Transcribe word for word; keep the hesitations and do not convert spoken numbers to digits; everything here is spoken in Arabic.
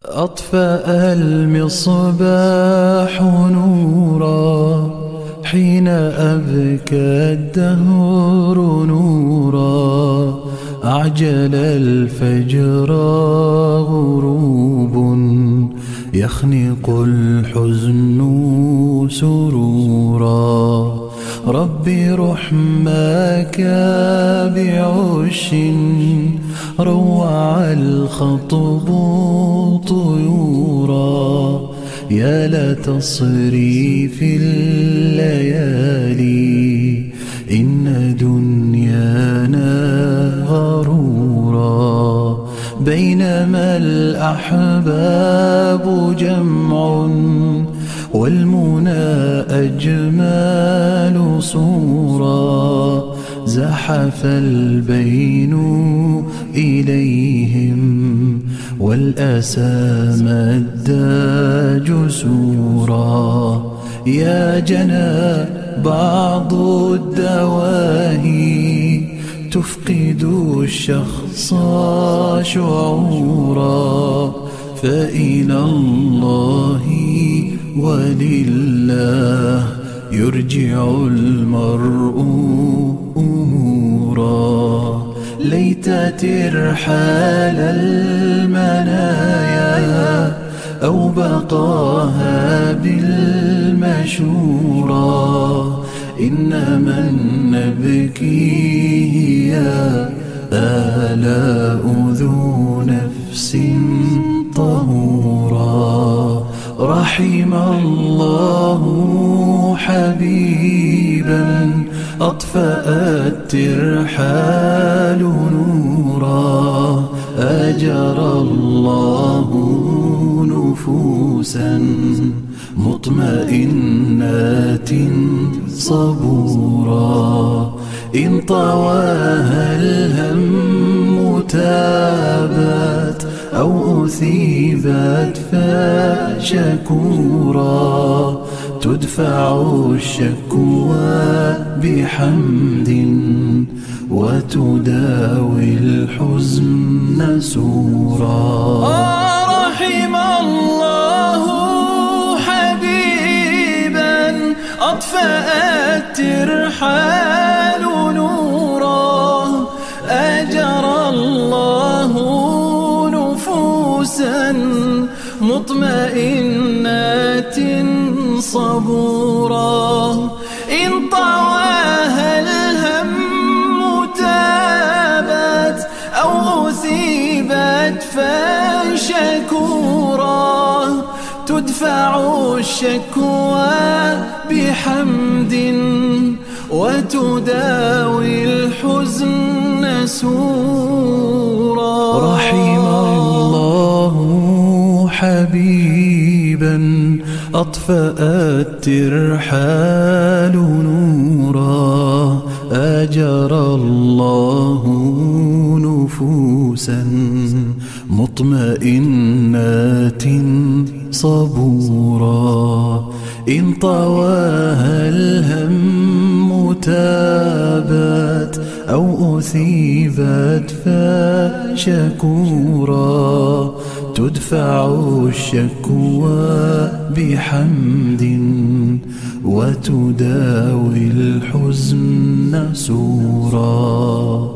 أطفأ المصباح نورا حين أبكى الدهر نورا، أعجل الفجر غروب يخنق الحزن سرورا. ربي رحماك بعش روع الخطب طيورا، يا لا تصري في الليالي إن دنيانا غرورا. بينما الأحباب جمع والمنى أجمال صورا، زحف البين إليهم والأسى مدى جسورا. يا جنى بعض الدواهي تفقد الشخص شعورا، فإلى الله ولله يرجع المرء أمورا. ليت ترحال المنايا أو بقاها بالمشورى، إنما نبكي هي آلاء ذو نفس طهورا. رحم الله حبيبا أطفأت ترحال نورا، أجرى الله نفوسا مطمئنات صبورا. إن طواها الهم تابت أو أثيبت فشكورا، تدفع الشكوى بحمد وتداوي الحزن سورا. رحم الله حبيبا أطفأت ترحال نورا، أجرى الله نفوسا مطمئنات صبورا. إن طواها الهم تابت أو أثيبت فشكورا، تدفع الشكوى بحمد وتداوي الحزن سورا. رحم الله حبيبا أطفأت ترحال نورا، أجرى الله نفوسا مطمئنات صبورا. إن طواها الهم تابت أو أثيبت فشكورا، تدفع الشكوى بحمد وتداوي الحزن سورا.